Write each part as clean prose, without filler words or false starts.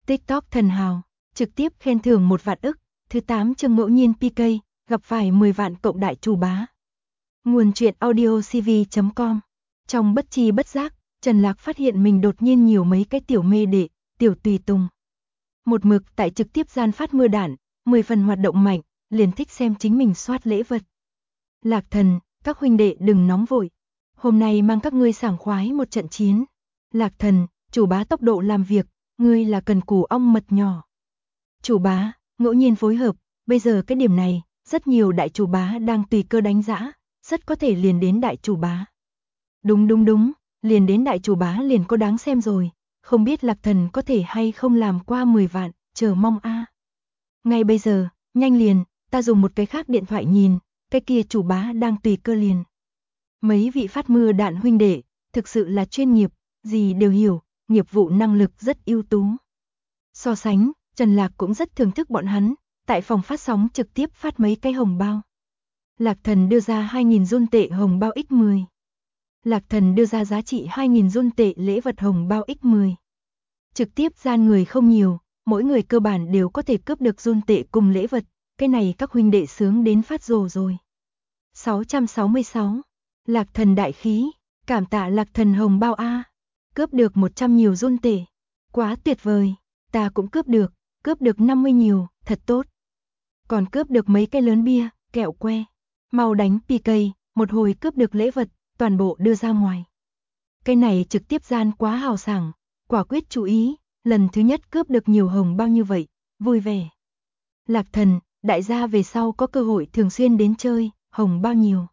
TikTok thần hào, trực tiếp khen thưởng 1 vạn ức, thứ 8 chương ngẫu nhiên PK, gặp phải 10 vạn cộng đại chủ bá. Nguồn truyện audio cv.com. Trong bất tri bất giác, Trần Lạc phát hiện mình đột nhiên nhiều mấy cái tiểu mê đệ, tiểu tùy tùng. Một mực tại trực tiếp gian phát mưa đạn, 10 phần hoạt động mạnh, liền thích xem chính mình soát lễ vật. Lạc Thần, các huynh đệ đừng nóng vội. Hôm nay mang các ngươi sảng khoái một trận chiến. Lạc Thần, chủ bá tốc độ làm việc, ngươi là cần củ ong mật nhỏ. Chủ bá, ngẫu nhiên phối hợp, bây giờ cái điểm này, rất nhiều đại chủ bá đang tùy cơ đánh giã, rất có thể liền đến đại chủ bá. Đúng, liền đến đại chủ bá liền có đáng xem rồi, không biết Lạc Thần có thể hay không làm qua 10 vạn, chờ mong a. Ngay bây giờ, nhanh liền, ta dùng một cái khác điện thoại nhìn, cái kia chủ bá đang tùy cơ liền. Mấy vị phát mưa đạn huynh đệ, thực sự là chuyên nghiệp, gì đều hiểu, nghiệp vụ năng lực rất ưu tú. So sánh, Trần Lạc cũng rất thưởng thức bọn hắn, tại phòng phát sóng trực tiếp phát mấy cái hồng bao. Lạc Thần đưa ra 2.000 run tệ hồng bao x10. Lạc Thần đưa ra giá trị 2.000 run tệ lễ vật hồng bao x10. Trực tiếp gian người không nhiều, mỗi người cơ bản đều có thể cướp được run tệ cùng lễ vật, cái này các huynh đệ sướng đến phát rồ rồi. 666. Lạc Thần đại khí, cảm tạ Lạc Thần hồng bao a. Cướp được 100 nhiều run tệ. Quá tuyệt vời, ta cũng cướp được 50 nhiều, thật tốt. Còn cướp được mấy cái lớn bia, kẹo que. Mau đánh PK, một hồi cướp được lễ vật, toàn bộ đưa ra ngoài. Cái này trực tiếp gian quá hào sảng, quả quyết chú ý, lần thứ nhất cướp được nhiều hồng bao như vậy, vui vẻ. Lạc Thần, đại gia về sau có cơ hội thường xuyên đến chơi, hồng bao nhiêu.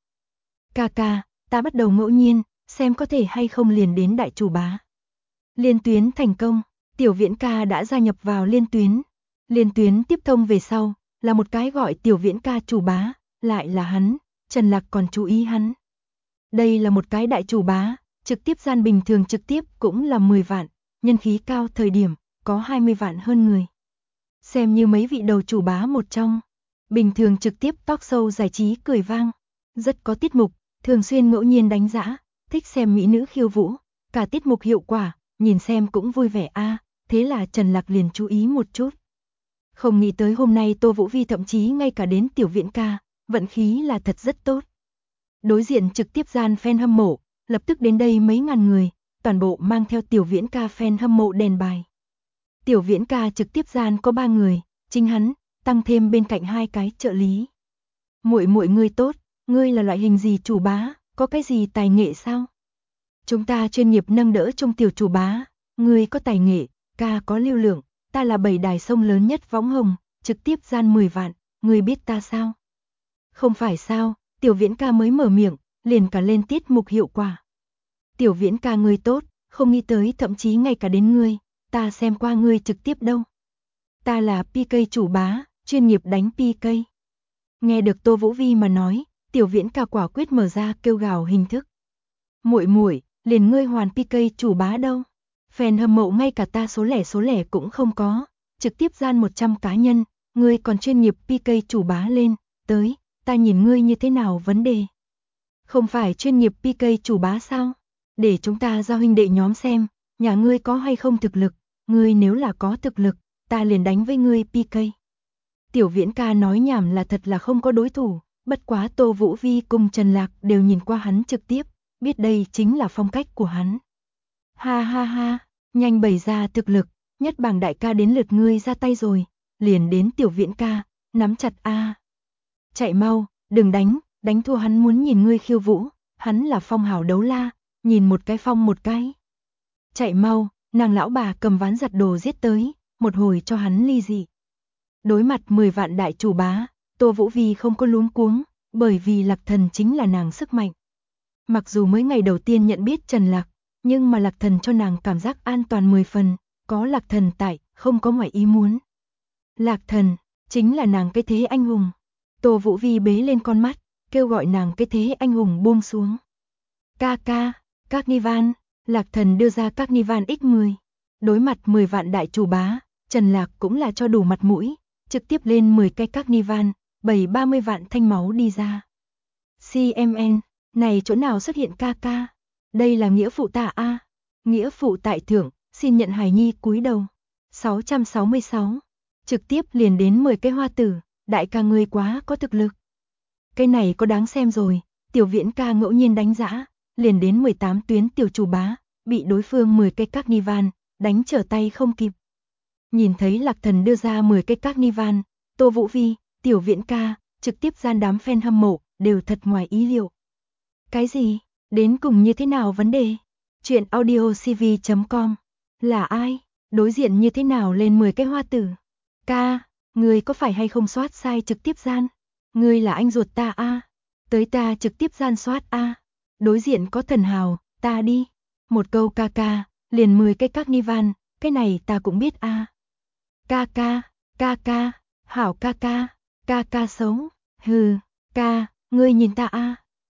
Ca, ta bắt đầu ngẫu nhiên, xem có thể hay không liền đến đại chủ bá. Liên tuyến thành công, Tiểu Viễn ca đã gia nhập vào liên tuyến. Liên tuyến tiếp thông về sau, là một cái gọi Tiểu Viễn ca chủ bá, lại là hắn, Trần Lạc còn chú ý hắn. Đây là một cái đại chủ bá, trực tiếp gian bình thường trực tiếp cũng là 10 vạn, nhân khí cao thời điểm, có 20 vạn hơn người. Xem như mấy vị đầu chủ bá một trong, bình thường trực tiếp talk show giải trí cười vang, rất có tiết mục, thường xuyên ngẫu nhiên đánh giã, thích xem mỹ nữ khiêu vũ, cả tiết mục hiệu quả, nhìn xem cũng vui vẻ a. Thế là Trần Lạc liền chú ý một chút. Không nghĩ tới hôm nay Tô Vũ Vi thậm chí ngay cả đến Tiểu Viễn ca, vận khí là thật rất tốt. Đối diện trực tiếp gian fan hâm mộ, lập tức đến đây mấy ngàn người, toàn bộ mang theo Tiểu Viễn ca fan hâm mộ đèn bài. Tiểu Viễn ca trực tiếp gian có 3 người, chính hắn, tăng thêm bên cạnh 2 cái trợ lý. Muội ngươi tốt, ngươi là loại hình gì chủ bá, có cái gì tài nghệ sao? Chúng ta chuyên nghiệp nâng đỡ trong tiểu chủ bá, ngươi có tài nghệ, ca có lưu lượng, ta là 7 đài sông lớn nhất võng hồng, trực tiếp gian 10 vạn, ngươi biết ta sao? Không phải sao, Tiểu Viễn ca mới mở miệng, liền cả lên tiết mục hiệu quả. Tiểu Viễn ca ngươi tốt, không nghĩ tới thậm chí ngay cả đến ngươi, ta xem qua ngươi trực tiếp đâu. Ta là PK chủ bá, chuyên nghiệp đánh PK. Nghe được Tô Vũ Vi mà nói, Tiểu Viễn ca quả quyết mở ra kêu gào hình thức. Muội, liền ngươi hoàn PK chủ bá đâu? Fan hâm mộ ngay cả ta số lẻ cũng không có, trực tiếp gian 100 cá nhân, ngươi còn chuyên nghiệp PK chủ bá lên, tới, ta nhìn ngươi như thế nào vấn đề. Không phải chuyên nghiệp PK chủ bá sao? Để chúng ta giao huynh đệ nhóm xem, nhà ngươi có hay không thực lực, ngươi nếu là có thực lực, ta liền đánh với ngươi PK. Tiểu Viễn ca nói nhảm là thật là không có đối thủ, bất quá Tô Vũ Vi cùng Trần Lạc đều nhìn qua hắn trực tiếp, biết đây chính là phong cách của hắn. Ha, nhanh bày ra thực lực, nhất bảng đại ca đến lượt ngươi ra tay rồi, liền đến Tiểu Viễn ca, nắm chặt a. Chạy mau, đừng đánh thua hắn muốn nhìn ngươi khiêu vũ, hắn là phong hào đấu la, nhìn một cái phong một cái. Chạy mau, nàng lão bà cầm ván giặt đồ giết tới, một hồi cho hắn ly dị. Đối mặt 10 vạn đại chủ bá, Tô Vũ Vi không có luống cuống, bởi vì Lạc Thần chính là nàng sức mạnh. Mặc dù mới ngày đầu tiên nhận biết Trần Lạc, nhưng mà Lạc Thần cho nàng cảm giác an toàn 10 phần, có Lạc Thần tại, không có ngoài ý muốn. Lạc Thần, chính là nàng cái thế anh hùng. Tô Vũ Vi bế lên con mắt, kêu gọi nàng cái thế anh hùng buông xuống. Ca, Carnival, Lạc Thần đưa ra Carnival x10. Đối mặt 10 vạn đại chủ bá, Trần Lạc cũng là cho đủ mặt mũi, trực tiếp lên 10 cái Carnival, 30 vạn thanh máu đi ra. CMN, này chỗ nào xuất hiện ca? Đây là nghĩa phụ tạ a. Nghĩa phụ tại thưởng, xin nhận hài nhi cúi đầu. 666. Trực tiếp liền đến 10 cái hoa tử, đại ca ngươi quá có thực lực. Cái này có đáng xem rồi, Tiểu Viễn ca ngẫu nhiên đánh giã, liền đến 18 tuyến tiểu chủ bá, bị đối phương 10 cái Carnival đánh trở tay không kịp. Nhìn thấy Lạc Thần đưa ra 10 cái Carnival, Tô Vũ Vi, Tiểu Viễn ca, trực tiếp gian đám fan hâm mộ, đều thật ngoài ý liệu. Cái gì? Đến cùng như thế nào vấn đề? Chuyện audiocv.com. Là ai? Đối diện như thế nào lên 10 cái hoa tử? Ca, ngươi có phải hay không soát sai trực tiếp gian? Ngươi là anh ruột ta a? Tới ta trực tiếp gian soát a. Đối diện có thần hào, ta đi. Một câu ca ca, liền 10 cái Carnival, cái này ta cũng biết a. Ca ca, hảo ca ca xấu. Hừ, ca, ngươi nhìn ta a.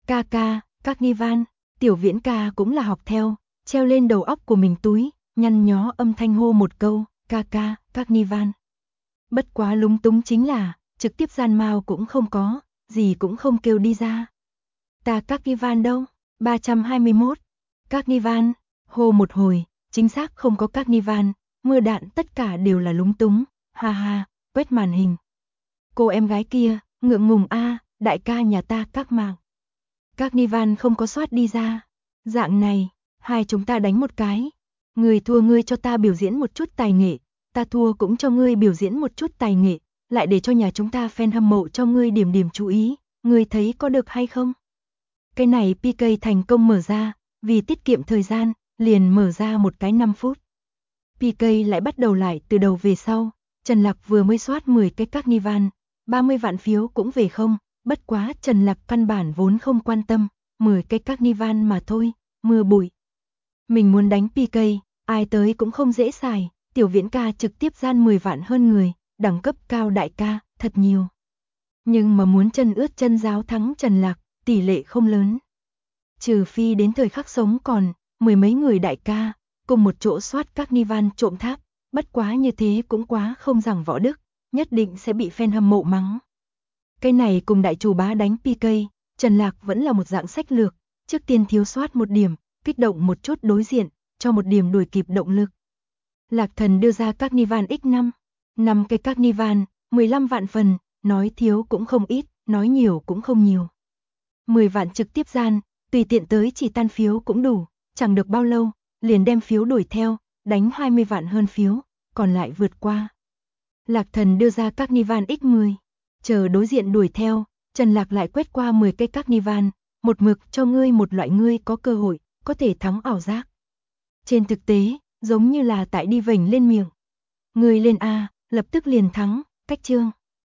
Ca, Carnival, Tiểu Viễn ca cũng là học theo, treo lên đầu óc của mình túi, nhăn nhó âm thanh hô một câu, ca, Carnival. Bất quá lúng túng chính là, trực tiếp gian mao cũng không có, gì cũng không kêu đi ra. Ta Carnival đâu? 321. Carnival, hô một hồi, chính xác không có Carnival, mưa đạn tất cả đều là lúng túng, ha ha, quét màn hình. Cô em gái kia, ngượng ngùng a, đại ca nhà ta các mạng. Carnival không có soát đi ra. Dạng này, hai chúng ta đánh một cái. Người thua ngươi cho ta biểu diễn một chút tài nghệ, ta thua cũng cho ngươi biểu diễn một chút tài nghệ, lại để cho nhà chúng ta fan hâm mộ cho ngươi điểm điểm chú ý, ngươi thấy có được hay không? Cái này PK thành công mở ra, vì tiết kiệm thời gian, liền mở ra một cái 5 phút. PK lại bắt đầu lại từ đầu về sau, Trần Lạc vừa mới soát 10 cái Carnival, 30 vạn phiếu cũng về không, bất quá Trần Lạc căn bản vốn không quan tâm, 10 cái Carnival mà thôi, mưa bụi. Mình muốn đánh PK, ai tới cũng không dễ xài, Tiểu Viễn ca trực tiếp gian 10 vạn hơn người, đẳng cấp cao đại ca, thật nhiều. Nhưng mà muốn chân ướt chân giáo thắng Trần Lạc, tỷ lệ không lớn. Trừ phi đến thời khắc sống còn, mười mấy người đại ca, cùng một chỗ soát Carnival trộm tháp, bất quá như thế cũng quá không giảng võ đức, nhất định sẽ bị fan hâm mộ mắng. Cái này cùng đại chủ bá đánh PK, Trần Lạc vẫn là một dạng sách lược, trước tiên thiếu soát một điểm, kích động một chút đối diện, cho một điểm đuổi kịp động lực. Lạc Thần đưa ra Carnival X5, 5 cái Carnival, 15 vạn phần, nói thiếu cũng không ít, nói nhiều cũng không nhiều. 10 vạn trực tiếp gian, tùy tiện tới chỉ tan phiếu cũng đủ, chẳng được bao lâu, liền đem phiếu đuổi theo, đánh 20 vạn hơn phiếu, còn lại vượt qua. Lạc Thần đưa ra Carnival X10, chờ đối diện đuổi theo, Trần Lạc lại quét qua 10 cái Carnival, một mực cho ngươi một loại ngươi có cơ hội, có thể thắng ảo giác. Trên thực tế, giống như là tại đi vểnh lên miệng. Ngươi lên A, lập tức liền thắng, cách chương.